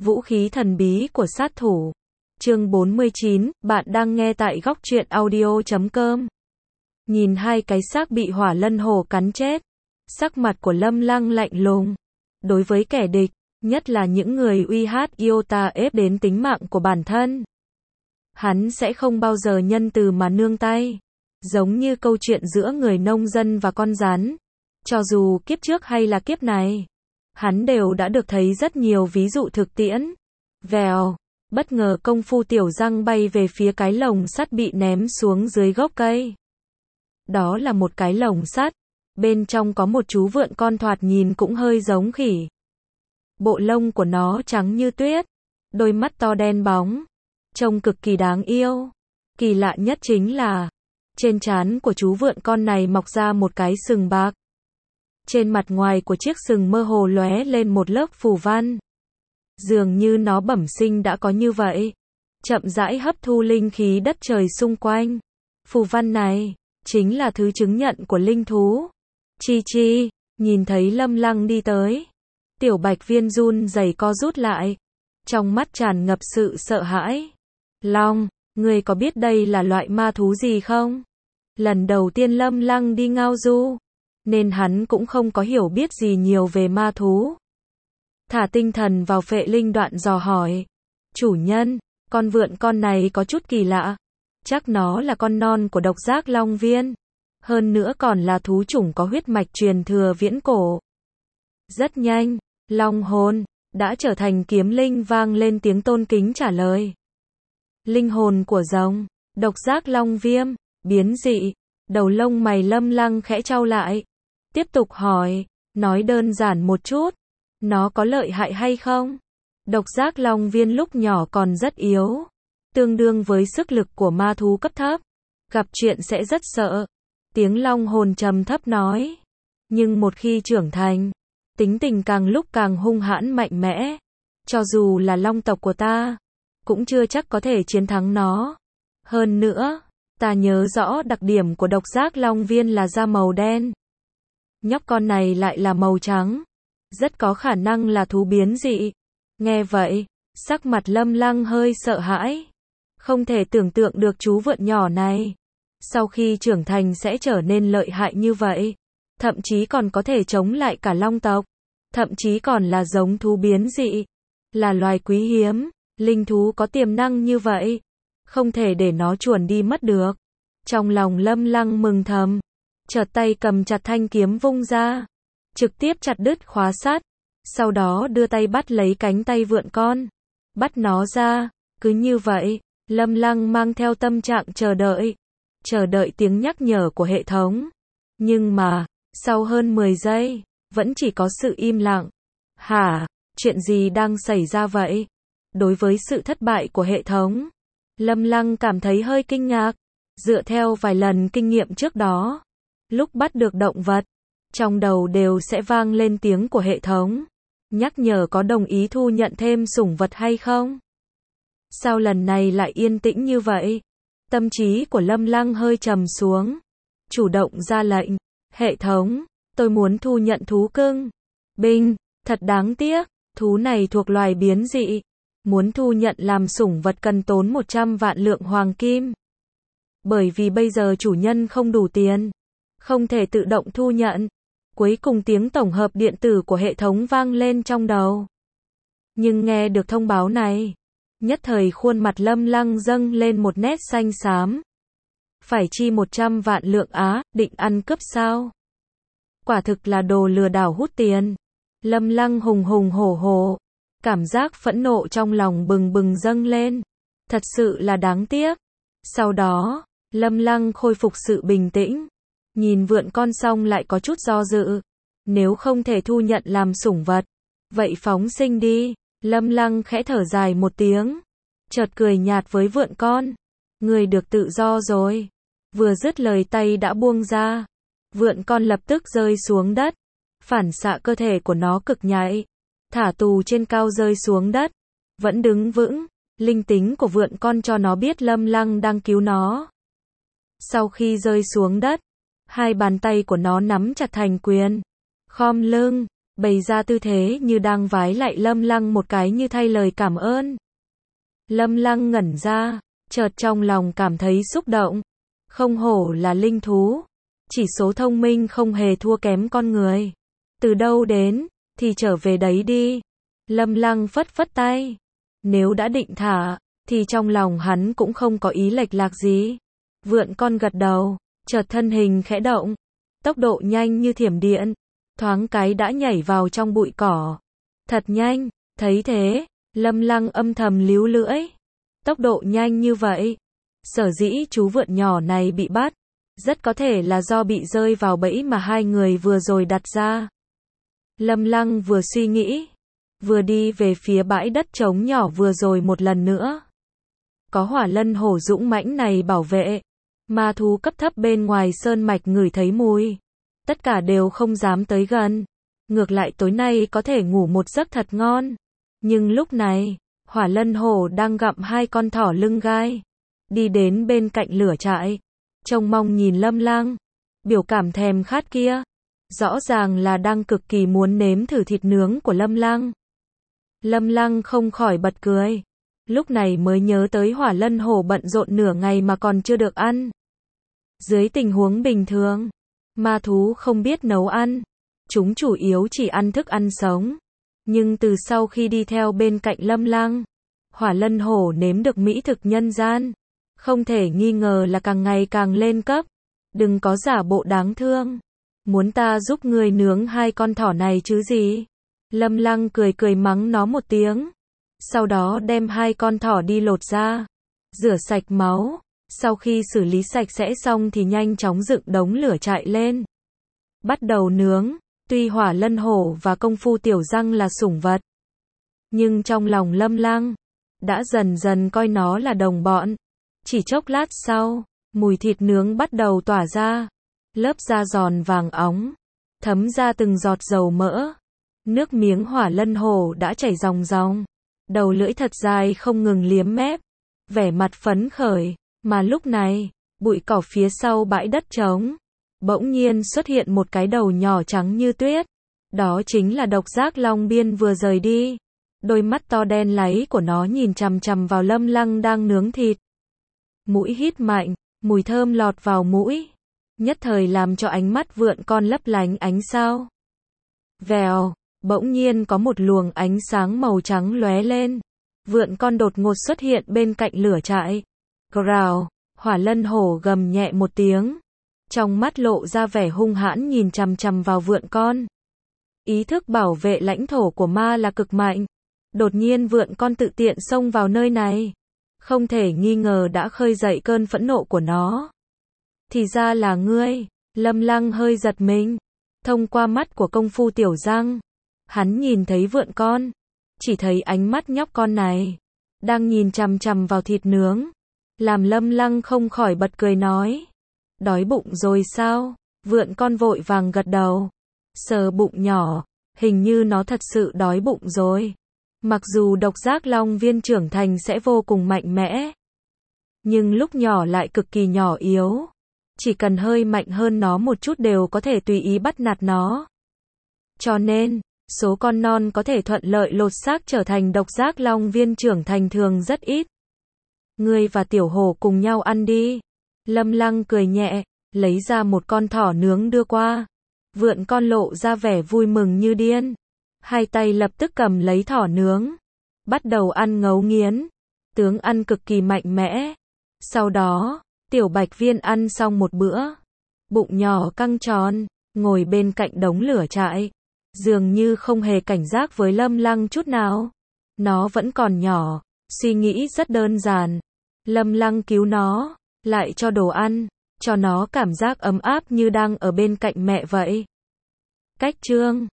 Vũ khí thần bí của sát thủ. Chương 49, bạn đang nghe tại góc truyện audio.com. Nhìn hai cái xác bị hỏa lân hổ cắn chết, sắc mặt của Lâm Lăng lạnh lùng. Đối với kẻ địch, nhất là những người uy hát iota ép đến tính mạng của bản thân, hắn sẽ không bao giờ nhân từ mà nương tay. Giống như câu chuyện giữa người nông dân và con rắn. Cho dù kiếp trước hay là kiếp này, hắn đều đã được thấy rất nhiều ví dụ thực tiễn. Vèo, bất ngờ công phu tiểu răng bay về phía cái lồng sắt bị ném xuống dưới gốc cây. Đó là một cái lồng sắt, bên trong có một chú vượn con thoạt nhìn cũng hơi giống khỉ. Bộ lông của nó trắng như tuyết, đôi mắt to đen bóng, trông cực kỳ đáng yêu. Kỳ lạ nhất chính là, trên trán của chú vượn con này mọc ra một cái sừng bạc. Trên mặt ngoài của chiếc sừng mơ hồ lóe lên một lớp phù văn. Dường như nó bẩm sinh đã có như vậy. Chậm rãi hấp thu linh khí đất trời xung quanh. Phù văn này, chính là thứ chứng nhận của linh thú. Chi chi, nhìn thấy Lâm Lăng đi tới. Tiểu Bạch Viên run rẩy co rút lại. Trong mắt tràn ngập sự sợ hãi. Long, ngươi có biết đây là loại ma thú gì không? Lần đầu tiên Lâm Lăng đi ngao du, nên hắn cũng không có hiểu biết gì nhiều về ma thú. Thả tinh thần vào phệ linh đoạn dò hỏi. Chủ nhân, con vượn con này có chút kỳ lạ. Chắc nó là con non của độc giác long viên. Hơn nữa còn là thú chủng có huyết mạch truyền thừa viễn cổ. Rất nhanh, long hồn đã trở thành kiếm linh vang lên tiếng tôn kính trả lời. Linh hồn của rồng, độc giác long viêm, biến dị. Đầu lông mày Lâm Lăng khẽ chau lại. Tiếp tục hỏi, nói đơn giản một chút, nó có lợi hại hay không? Độc giác long viên lúc nhỏ còn rất yếu, tương đương với sức lực của ma thú cấp thấp, gặp chuyện sẽ rất sợ. Tiếng long hồn trầm thấp nói, nhưng một khi trưởng thành, tính tình càng lúc càng hung hãn mạnh mẽ, cho dù là long tộc của ta, cũng chưa chắc có thể chiến thắng nó. Hơn nữa, ta nhớ rõ đặc điểm của độc giác long viên là da màu đen. Nhóc con này lại là màu trắng, rất có khả năng là thú biến dị. Nghe vậy, sắc mặt Lâm Lăng hơi sợ hãi. Không thể tưởng tượng được chú vượn nhỏ này, sau khi trưởng thành sẽ trở nên lợi hại như vậy. Thậm chí còn có thể chống lại cả long tộc. Thậm chí còn là giống thú biến dị. Là loài quý hiếm, linh thú có tiềm năng như vậy. Không thể để nó chuồn đi mất được. Trong lòng Lâm Lăng mừng thầm. Chợt tay cầm chặt thanh kiếm vung ra, trực tiếp chặt đứt khóa sắt, sau đó đưa tay bắt lấy cánh tay vượn con, bắt nó ra. Cứ như vậy, Lâm Lăng mang theo tâm trạng chờ đợi tiếng nhắc nhở của hệ thống. Nhưng mà, sau hơn 10 giây, vẫn chỉ có sự im lặng. Hả, chuyện gì đang xảy ra vậy? Đối với sự thất bại của hệ thống, Lâm Lăng cảm thấy hơi kinh ngạc. Dựa theo vài lần kinh nghiệm trước đó, lúc bắt được động vật, trong đầu đều sẽ vang lên tiếng của hệ thống, nhắc nhở có đồng ý thu nhận thêm sủng vật hay không. Sao lần này lại yên tĩnh như vậy? Tâm trí của Lâm Lăng hơi trầm xuống, chủ động ra lệnh, hệ thống, tôi muốn thu nhận thú cưng. Binh, thật đáng tiếc, thú này thuộc loài biến dị, muốn thu nhận làm sủng vật cần tốn 100 vạn lượng hoàng kim. Bởi vì bây giờ chủ nhân không đủ tiền, không thể tự động thu nhận. Cuối cùng tiếng tổng hợp điện tử của hệ thống vang lên trong đầu. Nhưng nghe được thông báo này, nhất thời khuôn mặt Lâm Lăng dâng lên một nét xanh xám. Phải chi 100 vạn lượng á, định ăn cướp sao? Quả thực là đồ lừa đảo hút tiền. Lâm Lăng hùng hùng hổ hổ, cảm giác phẫn nộ trong lòng bừng bừng dâng lên. Thật sự là đáng tiếc. Sau đó, Lâm Lăng khôi phục sự bình tĩnh. Nhìn vượn con xong lại có chút do dự. Nếu không thể thu nhận làm sủng vật, vậy phóng sinh đi. Lâm Lăng khẽ thở dài một tiếng, chợt cười nhạt với vượn con. Người được tự do rồi. Vừa dứt lời tay đã buông ra. Vượn con lập tức rơi xuống đất. Phản xạ cơ thể của nó cực nhạy. Thả tù trên cao rơi xuống đất. Vẫn đứng vững. Linh tính của vượn con cho nó biết Lâm Lăng đang cứu nó. Sau khi rơi xuống đất, hai bàn tay của nó nắm chặt thành quyền, khom lưng, bày ra tư thế như đang vái lại Lâm Lăng một cái như thay lời cảm ơn. Lâm Lăng ngẩn ra, chợt trong lòng cảm thấy xúc động. Không hổ là linh thú, chỉ số thông minh không hề thua kém con người. Từ đâu đến, thì trở về đấy đi. Lâm Lăng phất phất tay. Nếu đã định thả, thì trong lòng hắn cũng không có ý lệch lạc gì. Vượn con gật đầu, chợt thân hình khẽ động. Tốc độ nhanh như thiểm điện. Thoáng cái đã nhảy vào trong bụi cỏ. Thật nhanh, thấy thế, Lâm Lăng âm thầm líu lưỡi. Tốc độ nhanh như vậy. Sở dĩ chú vượn nhỏ này bị bắt, rất có thể là do bị rơi vào bẫy mà hai người vừa rồi đặt ra. Lâm Lăng vừa suy nghĩ, vừa đi về phía bãi đất trống nhỏ vừa rồi một lần nữa. Có hỏa lân hổ dũng mãnh này bảo vệ, ma thú cấp thấp bên ngoài sơn mạch ngửi thấy mùi. Tất cả đều không dám tới gần. Ngược lại tối nay có thể ngủ một giấc thật ngon. Nhưng lúc này, hỏa lân hổ đang gặm hai con thỏ lưng gai. Đi đến bên cạnh lửa trại. Trông mong nhìn Lâm Lăng. Biểu cảm thèm khát kia. Rõ ràng là đang cực kỳ muốn nếm thử thịt nướng của Lâm Lăng. Lâm Lăng không khỏi bật cười. Lúc này mới nhớ tới hỏa lân hổ bận rộn nửa ngày mà còn chưa được ăn. Dưới tình huống bình thường, ma thú không biết nấu ăn. Chúng chủ yếu chỉ ăn thức ăn sống. Nhưng từ sau khi đi theo bên cạnh Lâm Lăng, hỏa lân hổ nếm được mỹ thực nhân gian. Không thể nghi ngờ là càng ngày càng lên cấp. Đừng có giả bộ đáng thương. Muốn ta giúp ngươi nướng hai con thỏ này chứ gì? Lâm Lăng cười cười mắng nó một tiếng. Sau đó đem hai con thỏ đi lột ra. Rửa sạch máu. Sau khi xử lý sạch sẽ xong thì nhanh chóng dựng đống lửa trại lên. Bắt đầu nướng. Tuy hỏa lân hổ và công phu tiểu răng là sủng vật, nhưng trong lòng Lâm Lăng đã dần dần coi nó là đồng bọn. Chỉ chốc lát sau, mùi thịt nướng bắt đầu tỏa ra. Lớp da giòn vàng óng, thấm ra từng giọt dầu mỡ. Nước miếng hỏa lân hổ đã chảy ròng ròng. Đầu lưỡi thật dài không ngừng liếm mép. Vẻ mặt phấn khởi. Mà lúc này, bụi cỏ phía sau bãi đất trống, bỗng nhiên xuất hiện một cái đầu nhỏ trắng như tuyết. Đó chính là độc giác long biên vừa rời đi. Đôi mắt to đen láy của nó nhìn chằm chằm vào Lâm Lăng đang nướng thịt. Mũi hít mạnh, mùi thơm lọt vào mũi. Nhất thời làm cho ánh mắt vượn con lấp lánh ánh sao. Vèo, bỗng nhiên có một luồng ánh sáng màu trắng lóe lên. Vượn con đột ngột xuất hiện bên cạnh lửa trại. Grào, hỏa lân hổ gầm nhẹ một tiếng. Trong mắt lộ ra vẻ hung hãn nhìn chằm chằm vào vượn con. Ý thức bảo vệ lãnh thổ của ma là cực mạnh. Đột nhiên vượn con tự tiện xông vào nơi này. Không thể nghi ngờ đã khơi dậy cơn phẫn nộ của nó. Thì ra là ngươi. Lâm Lăng hơi giật mình. Thông qua mắt của công phu tiểu răng, hắn nhìn thấy vượn con. Chỉ thấy ánh mắt nhóc con này đang nhìn chằm chằm vào thịt nướng. Làm Lâm Lăng không khỏi bật cười nói. Đói bụng rồi sao? Vượn con vội vàng gật đầu. Sờ bụng nhỏ. Hình như nó thật sự đói bụng rồi. Mặc dù độc giác long viên trưởng thành sẽ vô cùng mạnh mẽ, nhưng lúc nhỏ lại cực kỳ nhỏ yếu. Chỉ cần hơi mạnh hơn nó một chút đều có thể tùy ý bắt nạt nó. Cho nên, số con non có thể thuận lợi lột xác trở thành độc giác long viên trưởng thành thường rất ít. Ngươi và tiểu hổ cùng nhau ăn đi. Lâm Lăng cười nhẹ, lấy ra một con thỏ nướng đưa qua. Vượn con lộ ra vẻ vui mừng như điên. Hai tay lập tức cầm lấy thỏ nướng. Bắt đầu ăn ngấu nghiến. Tướng ăn cực kỳ mạnh mẽ. Sau đó, tiểu bạch viên ăn xong một bữa. Bụng nhỏ căng tròn, ngồi bên cạnh đống lửa trại. Dường như không hề cảnh giác với Lâm Lăng chút nào. Nó vẫn còn nhỏ, suy nghĩ rất đơn giản. Lâm Lăng cứu nó, lại cho đồ ăn, cho nó cảm giác ấm áp như đang ở bên cạnh mẹ vậy. Cách chương